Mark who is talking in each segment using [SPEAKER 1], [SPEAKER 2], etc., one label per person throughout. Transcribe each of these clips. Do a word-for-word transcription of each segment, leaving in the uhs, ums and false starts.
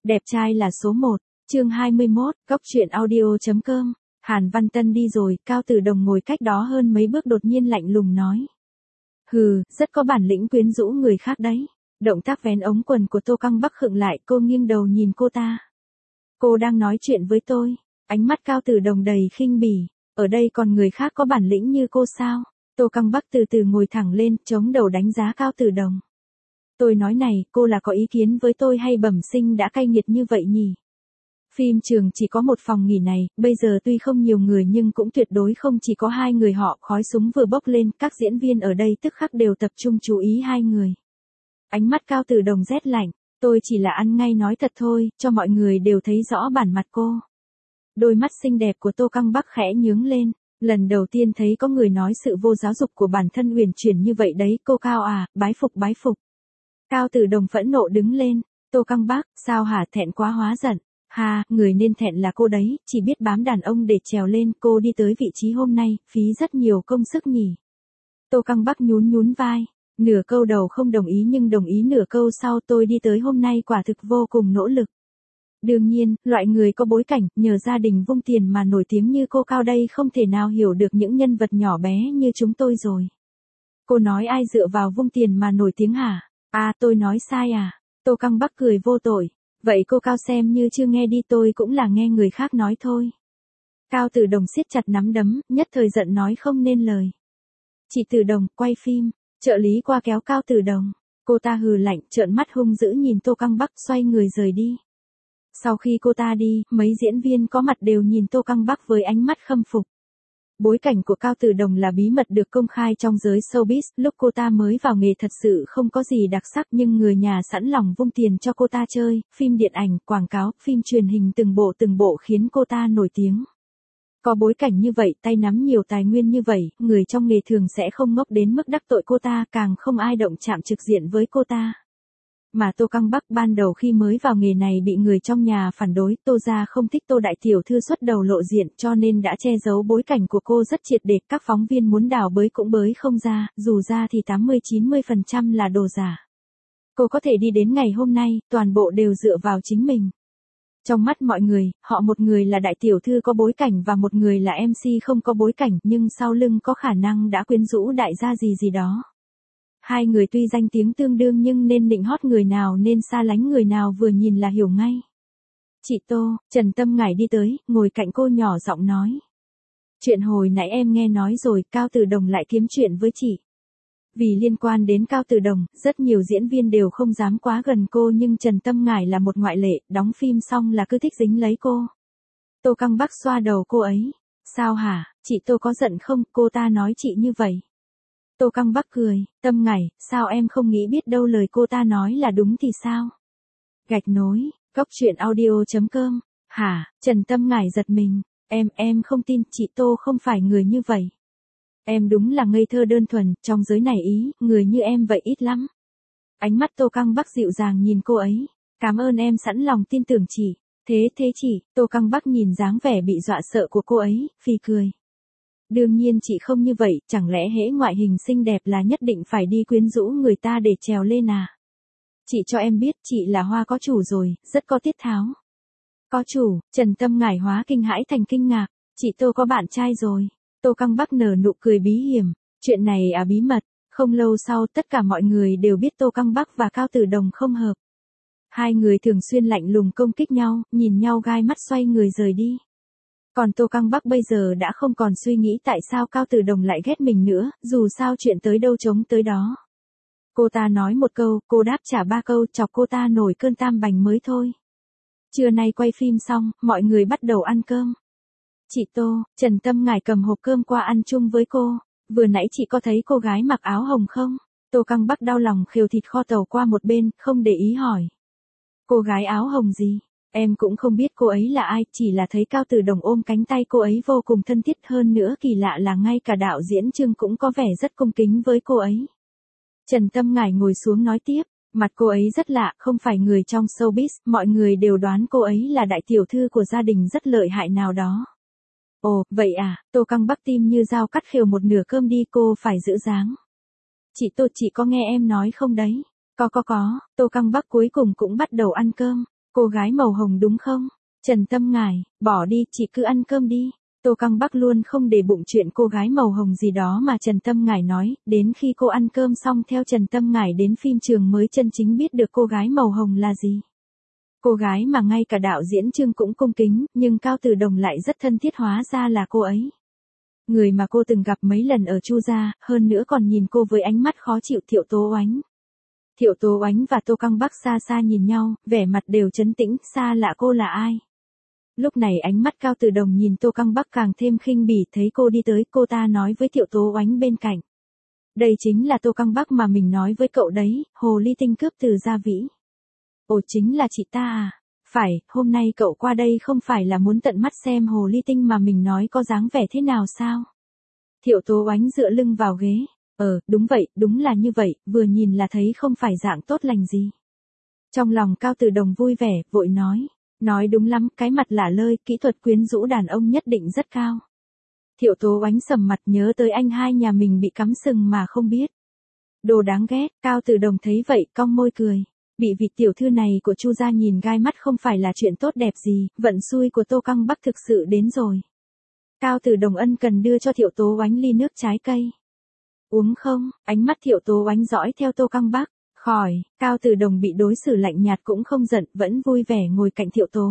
[SPEAKER 1] Đẹp trai là số một, chương hai mươi mốt, góc truyện audio.com, Hàn Văn Tân đi rồi, Cao Tử Đồng ngồi cách đó hơn mấy bước đột nhiên lạnh lùng nói. Hừ, rất có bản lĩnh quyến rũ người khác đấy. Động tác vén ống quần của Tô Căng Bắc khựng lại, cô nghiêng đầu nhìn cô ta. Cô đang nói chuyện với tôi, ánh mắt Cao Tử Đồng đầy khinh bỉ, ở đây còn người khác có bản lĩnh như cô sao? Tô Căng Bắc từ từ ngồi thẳng lên, chống đầu đánh giá Cao Tử Đồng. Tôi nói này, cô là có ý kiến với tôi hay bẩm sinh đã cay nghiệt như vậy nhỉ? Phim trường chỉ có một phòng nghỉ này, bây giờ tuy không nhiều người nhưng cũng tuyệt đối không chỉ có hai người họ, khói súng vừa bốc lên, các diễn viên ở đây tức khắc đều tập trung chú ý hai người. Ánh mắt Cao Tử Đồng rét lạnh, tôi chỉ là ăn ngay nói thật thôi, cho mọi người đều thấy rõ bản mặt cô. Đôi mắt xinh đẹp của Tô Căng Bắc khẽ nhướng lên, lần đầu tiên thấy có người nói sự vô giáo dục của bản thân uyển chuyển như vậy đấy, cô Cao à, bái phục bái phục. Cao Tử Đồng phẫn nộ đứng lên, Tô Căng Bắc, sao hả, thẹn quá hóa giận. Ha, người nên thẹn là cô đấy, chỉ biết bám đàn ông để trèo lên, cô đi tới vị trí hôm nay, phí rất nhiều công sức nhỉ. Tô Căng Bắc nhún nhún vai, nửa câu đầu không đồng ý nhưng đồng ý nửa câu sau, tôi đi tới hôm nay quả thực vô cùng nỗ lực. Đương nhiên, loại người có bối cảnh, nhờ gia đình vung tiền mà nổi tiếng như cô Cao đây không thể nào hiểu được những nhân vật nhỏ bé như chúng tôi rồi. Cô nói ai dựa vào vung tiền mà nổi tiếng hả? À, tôi nói sai à? Tô Căng Bắc cười vô tội. Vậy cô Cao xem như chưa nghe đi, tôi cũng là nghe người khác nói thôi. Cao Tử Đồng siết chặt nắm đấm, nhất thời giận nói không nên lời. Chị Tử Đồng, quay phim, trợ lý qua kéo Cao Tử Đồng. Cô ta hừ lạnh, trợn mắt hung dữ nhìn Tô Căng Bắc, xoay người rời đi. Sau khi cô ta đi, mấy diễn viên có mặt đều nhìn Tô Căng Bắc với ánh mắt khâm phục. Bối cảnh của Cao Tử Đồng là bí mật được công khai trong giới showbiz, lúc cô ta mới vào nghề thật sự không có gì đặc sắc nhưng người nhà sẵn lòng vung tiền cho cô ta chơi, phim điện ảnh, quảng cáo, phim truyền hình từng bộ từng bộ khiến cô ta nổi tiếng. Có bối cảnh như vậy, tay nắm nhiều tài nguyên như vậy, người trong nghề thường sẽ không ngốc đến mức đắc tội cô ta, càng không ai động chạm trực diện với cô ta. Mà Tô Căng Bắc ban đầu khi mới vào nghề này bị người trong nhà phản đối, Tô gia không thích Tô đại tiểu thư xuất đầu lộ diện cho nên đã che giấu bối cảnh của cô rất triệt để, các phóng viên muốn đào bới cũng bới không ra, dù ra thì tám mươi chín mươi phần trăm là đồ giả. Cô có thể đi đến ngày hôm nay, toàn bộ đều dựa vào chính mình. Trong mắt mọi người, họ một người là đại tiểu thư có bối cảnh và một người là em xê không có bối cảnh, nhưng sau lưng có khả năng đã quyến rũ đại gia gì gì đó. Hai người tuy danh tiếng tương đương nhưng nên nịnh hót người nào nên xa lánh người nào vừa nhìn là hiểu ngay. Chị Tô, Trần Tâm Ngải đi tới, ngồi cạnh cô nhỏ giọng nói. Chuyện hồi nãy em nghe nói rồi, Cao Tử Đồng lại kiếm chuyện với chị. Vì liên quan đến Cao Tử Đồng, rất nhiều diễn viên đều không dám quá gần cô nhưng Trần Tâm Ngải là một ngoại lệ, đóng phim xong là cứ thích dính lấy cô. Tô Căng Bắc xoa đầu cô ấy. Sao hả, chị Tô có giận không, cô ta nói chị như vậy. Tô Căng Bắc cười, Tâm Ngải, sao em không nghĩ biết đâu lời cô ta nói là đúng thì sao? Gạch nối, góc truyện audio.com, hả, Trần Tâm Ngải giật mình, em, em không tin, chị Tô không phải người như vậy. Em đúng là ngây thơ đơn thuần, trong giới này ý, người như em vậy ít lắm. Ánh mắt Tô Căng Bắc dịu dàng nhìn cô ấy, cảm ơn em sẵn lòng tin tưởng chị, thế thế chị, Tô Căng Bắc nhìn dáng vẻ bị dọa sợ của cô ấy, phì cười. Đương nhiên chị không như vậy, chẳng lẽ hễ ngoại hình xinh đẹp là nhất định phải đi quyến rũ người ta để trèo lên à? Chị cho em biết chị là hoa có chủ rồi, rất có tiết tháo. Có chủ, Trần Tâm Ngải hóa kinh hãi thành kinh ngạc, chị Tô có bạn trai rồi. Tô Căng Bắc nở nụ cười bí hiểm, chuyện này à bí mật, không lâu sau tất cả mọi người đều biết Tô Căng Bắc và Cao Tử Đồng không hợp. Hai người thường xuyên lạnh lùng công kích nhau, nhìn nhau gai mắt xoay người rời đi. Còn Tô Căng Bắc bây giờ đã không còn suy nghĩ tại sao Cao Tử Đồng lại ghét mình nữa, dù sao chuyện tới đâu chống tới đó. Cô ta nói một câu, cô đáp trả ba câu, chọc cô ta nổi cơn tam bành mới thôi. Trưa nay quay phim xong, mọi người bắt đầu ăn cơm. Chị Tô, Trần Tâm Ngải cầm hộp cơm qua ăn chung với cô, vừa nãy chị có thấy cô gái mặc áo hồng không? Tô Căng Bắc đau lòng khều thịt kho tàu qua một bên, không để ý hỏi. Cô gái áo hồng gì? Em cũng không biết cô ấy là ai, chỉ là thấy Cao Tử Đồng ôm cánh tay cô ấy vô cùng thân thiết, hơn nữa kỳ lạ là ngay cả đạo diễn Trương cũng có vẻ rất cung kính với cô ấy. Trần Tâm Ngải ngồi xuống nói tiếp, mặt cô ấy rất lạ, không phải người trong showbiz, mọi người đều đoán cô ấy là đại tiểu thư của gia đình rất lợi hại nào đó. Ồ, vậy à, Tô Căng Bắc tim như dao cắt khều một nửa cơm đi, cô phải giữ dáng. Chị Tô, chị có nghe em nói không đấy? Có có có, Tô Căng Bắc cuối cùng cũng bắt đầu ăn cơm. Cô gái màu hồng đúng không? Trần Tâm Ngải, bỏ đi, chị cứ ăn cơm đi. Tô Căng Bắc luôn không để bụng chuyện cô gái màu hồng gì đó mà Trần Tâm Ngải nói, đến khi cô ăn cơm xong theo Trần Tâm Ngải đến phim trường mới chân chính biết được cô gái màu hồng là gì. Cô gái mà ngay cả đạo diễn Trương cũng cung kính, nhưng Cao Tử Đồng lại rất thân thiết, hóa ra là cô ấy. Người mà cô từng gặp mấy lần ở Chu gia, hơn nữa còn nhìn cô với ánh mắt khó chịu. Thiệu Tố Oánh. Thiệu Tố Oánh và Tô Căng Bắc xa xa nhìn nhau, vẻ mặt đều trấn tĩnh, xa lạ cô là ai. Lúc này ánh mắt Cao Tử Đồng nhìn Tô Căng Bắc càng thêm khinh bỉ, thấy cô đi tới, cô ta nói với Thiệu Tố Oánh bên cạnh. Đây chính là Tô Căng Bắc mà mình nói với cậu đấy, hồ ly tinh cướp từ Gia Vĩ. Ồ, chính là chị ta à? Phải, hôm nay cậu qua đây không phải là muốn tận mắt xem hồ ly tinh mà mình nói có dáng vẻ thế nào sao? Thiệu Tố Oánh dựa lưng vào ghế. Ờ, đúng vậy, đúng là như vậy, vừa nhìn là thấy không phải dạng tốt lành gì. Trong lòng Cao Tử Đồng vui vẻ, vội nói. Nói đúng lắm, cái mặt lả lơi, kỹ thuật quyến rũ đàn ông nhất định rất cao. Thiệu Tố Oánh sầm mặt, nhớ tới anh hai nhà mình bị cắm sừng mà không biết. Đồ đáng ghét. Cao Tử Đồng thấy vậy, cong môi cười. Bị vị tiểu thư này của Chu gia nhìn gai mắt không phải là chuyện tốt đẹp gì, vận xui của Tô Căng Bắc thực sự đến rồi. Cao Tử Đồng ân cần đưa cho Thiệu Tố Oánh ly nước trái cây. Uống không? Ánh mắt Thiệu Tố Oánh dõi theo Tô Căng Bắc. Khỏi. Cao Tử Đồng bị đối xử lạnh nhạt cũng không giận, vẫn vui vẻ ngồi cạnh Thiệu Tố.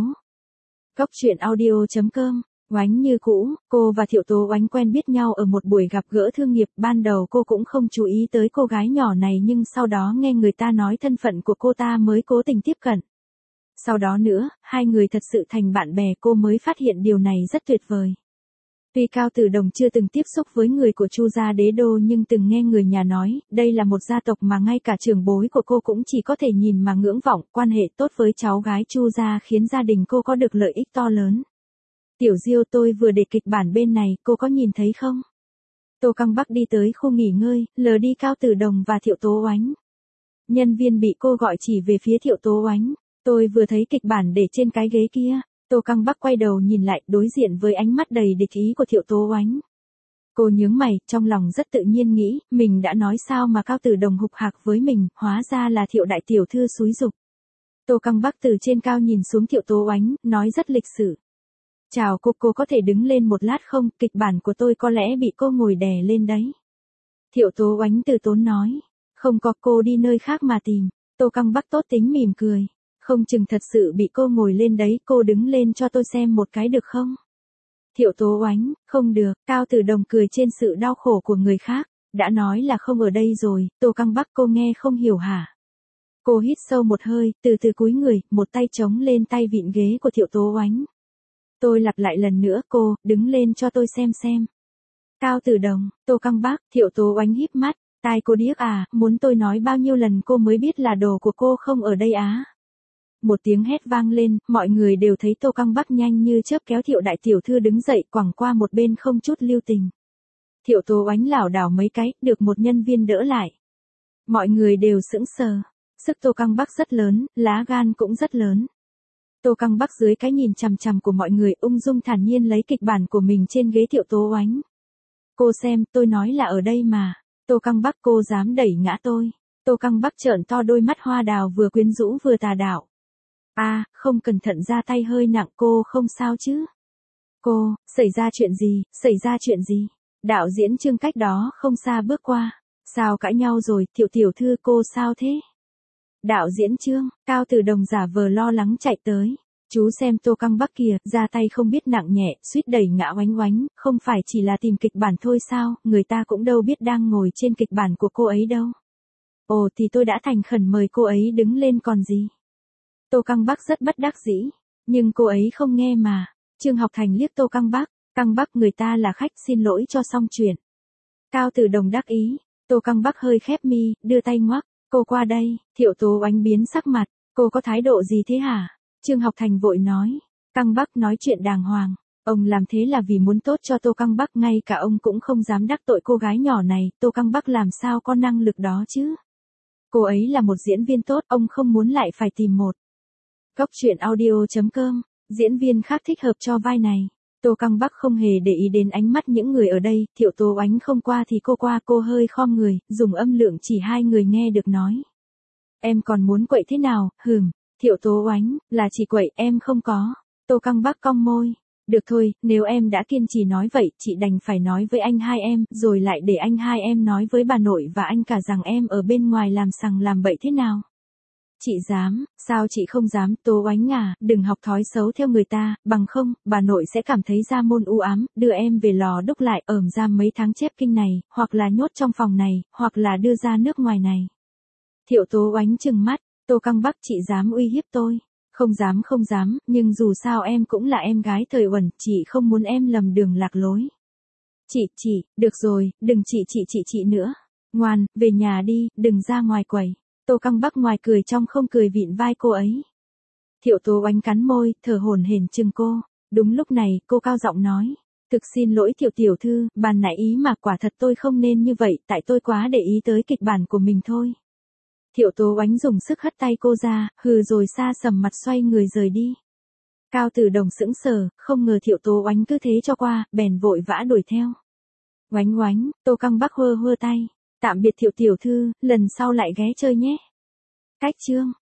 [SPEAKER 1] Cốc truyện audio chấm com. Oánh như cũ, cô và Thiệu Tố Oánh quen biết nhau ở một buổi gặp gỡ thương nghiệp, ban đầu cô cũng không chú ý tới cô gái nhỏ này nhưng sau đó nghe người ta nói thân phận của cô ta mới cố tình tiếp cận. Sau đó nữa, hai người thật sự thành bạn bè, cô mới phát hiện điều này rất tuyệt vời. Tuy Cao Tử Đồng chưa từng tiếp xúc với người của Chu gia đế đô nhưng từng nghe người nhà nói, đây là một gia tộc mà ngay cả trưởng bối của cô cũng chỉ có thể nhìn mà ngưỡng vọng, quan hệ tốt với cháu gái Chu gia khiến gia đình cô có được lợi ích to lớn. Tiểu Diêu, tôi vừa để kịch bản bên này, cô có nhìn thấy không? Tô Căng Bắc đi tới khu nghỉ ngơi, lờ đi Cao Tử Đồng và Thiệu Tố Oánh. Nhân viên bị cô gọi chỉ về phía Thiệu Tố Oánh. Tôi vừa thấy kịch bản để trên cái ghế kia. Tô Căng Bắc quay đầu nhìn lại, đối diện với ánh mắt đầy địch ý của Thiệu Tố Oánh. Cô nhướng mày, trong lòng rất tự nhiên nghĩ, mình đã nói sao mà Cao Tử Đồng hục hạc với mình, hóa ra là Thiệu đại tiểu thư xúi giục. Tô Căng Bắc từ trên cao nhìn xuống Thiệu Tố Oánh, nói rất lịch sự. Chào cô, cô có thể đứng lên một lát không, kịch bản của tôi có lẽ bị cô ngồi đè lên đấy. Thiệu Tố Oánh từ tốn nói. Không có, cô đi nơi khác mà tìm. Tô Căng Bắc tốt tính mỉm cười. Không chừng thật sự bị cô ngồi lên đấy, cô đứng lên cho tôi xem một cái được không? Thiệu Tố Oánh, không được. Cao Tử Đồng cười trên sự đau khổ của người khác. Đã nói là không ở đây rồi, Tô Căng Bắc, cô nghe không hiểu hả? Cô hít sâu một hơi, từ từ cúi người, một tay chống lên tay vịn ghế của Thiệu Tố Oánh. Tôi lặp lại lần nữa, cô, đứng lên cho tôi xem xem. Cao Tử Đồng, Tô Căng Bắc, Thiệu Tố Oánh híp mắt. Tai cô điếc à, muốn tôi nói bao nhiêu lần cô mới biết là đồ của cô không ở đây á? Một tiếng hét vang lên, mọi người đều thấy Tô Căng Bắc nhanh như chớp kéo Thiệu đại tiểu thư đứng dậy, quẳng qua một bên không chút lưu tình. Thiệu Tố Oánh lảo đảo mấy cái, được một nhân viên đỡ lại. Mọi người đều sững sờ. Sức Tô Căng Bắc rất lớn, lá gan cũng rất lớn. Tô Căng Bắc dưới cái nhìn chằm chằm của mọi người, ung dung thản nhiên lấy kịch bản của mình trên ghế Thiệu Tố Oánh. Cô xem, tôi nói là ở đây mà. Tô Căng Bắc, cô dám đẩy ngã tôi. Tô Căng Bắc trợn to đôi mắt hoa đào vừa quyến rũ vừa tà đạo. À, không cẩn thận ra tay hơi nặng, cô không sao chứ? Cô, xảy ra chuyện gì, xảy ra chuyện gì? Đạo diễn Trương cách đó không xa bước qua. Sao cãi nhau rồi, Thiệu tiểu thư cô sao thế? Đạo diễn Trương, Cao Tử Đồng giả vờ lo lắng chạy tới. Chú xem Tô Căng Bắc kìa, ra tay không biết nặng nhẹ, suýt đẩy ngã Oánh Oánh, không phải chỉ là tìm kịch bản thôi sao, người ta cũng đâu biết đang ngồi trên kịch bản của cô ấy đâu. Ồ thì tôi đã thành khẩn mời cô ấy đứng lên còn gì. Tô Căng Bắc rất bất đắc dĩ, nhưng cô ấy không nghe mà. Trương Học Thành liếc Tô Căng Bắc, Căng Bắc người ta là khách, xin lỗi cho xong chuyện. Cao Tử Đồng đắc ý, Tô Căng Bắc hơi khép mi, đưa tay ngoắc, cô qua đây. Thiệu Tố Oánh biến sắc mặt, cô có thái độ gì thế hả? Trương Học Thành vội nói, Căng Bắc nói chuyện đàng hoàng, ông làm thế là vì muốn tốt cho Tô Căng Bắc, ngay cả ông cũng không dám đắc tội cô gái nhỏ này, Tô Căng Bắc làm sao có năng lực đó chứ? Cô ấy là một diễn viên tốt, ông không muốn lại phải tìm một. Cốc truyện audio chấm com, diễn viên khác thích hợp cho vai này. Tô Căng Bắc không hề để ý đến ánh mắt những người ở đây, Thiệu Tố Oánh không qua thì cô qua, cô hơi khom người, dùng âm lượng chỉ hai người nghe được nói. Em còn muốn quậy thế nào, hừm, Thiệu Tố Oánh, là chị Quậy, em không có. Tô Căng Bắc cong môi. Được thôi, nếu em đã kiên trì nói vậy, chị đành phải nói với anh hai em, rồi lại để anh hai em nói với bà nội và anh cả rằng em ở bên ngoài làm sằng làm bậy thế nào. Chị dám, sao chị không dám, Tố Oánh à, đừng học thói xấu theo người ta, bằng không, bà nội sẽ cảm thấy ra môn u ám, đưa em về lò đúc lại, ởm ra mấy tháng chép kinh này, hoặc là nhốt trong phòng này, hoặc là đưa ra nước ngoài này. Thiệu Tố Oánh trừng mắt, Tô Căng Bắc, chị dám uy hiếp tôi. Không dám không dám, nhưng dù sao em cũng là em gái thời Uẩn, chị không muốn em lầm đường lạc lối. Chị, chị, được rồi, đừng chị chị chị chị nữa. Ngoan, về nhà đi, đừng ra ngoài quầy. Tô Căng Bắc ngoài cười trong không cười vịn vai cô ấy. Thiệu Tố Oánh cắn môi, thở hổn hển chừng cô. Đúng lúc này, cô cao giọng nói. Thực xin lỗi Thiệu tiểu thư, bàn nãy ý mà quả thật tôi không nên như vậy, tại tôi quá để ý tới kịch bản của mình thôi. Thiệu Tố Oánh dùng sức hất tay cô ra, hừ rồi xa sầm mặt xoay người rời đi. Cao Tử Đồng sững sờ, không ngờ Thiệu Tố Oánh cứ thế cho qua, bèn vội vã đuổi theo. Oánh oánh, Tô Căng Bắc hơ hơ tay. Tạm biệt Thiệu tiểu thư, lần sau lại ghé chơi nhé. Cách chương.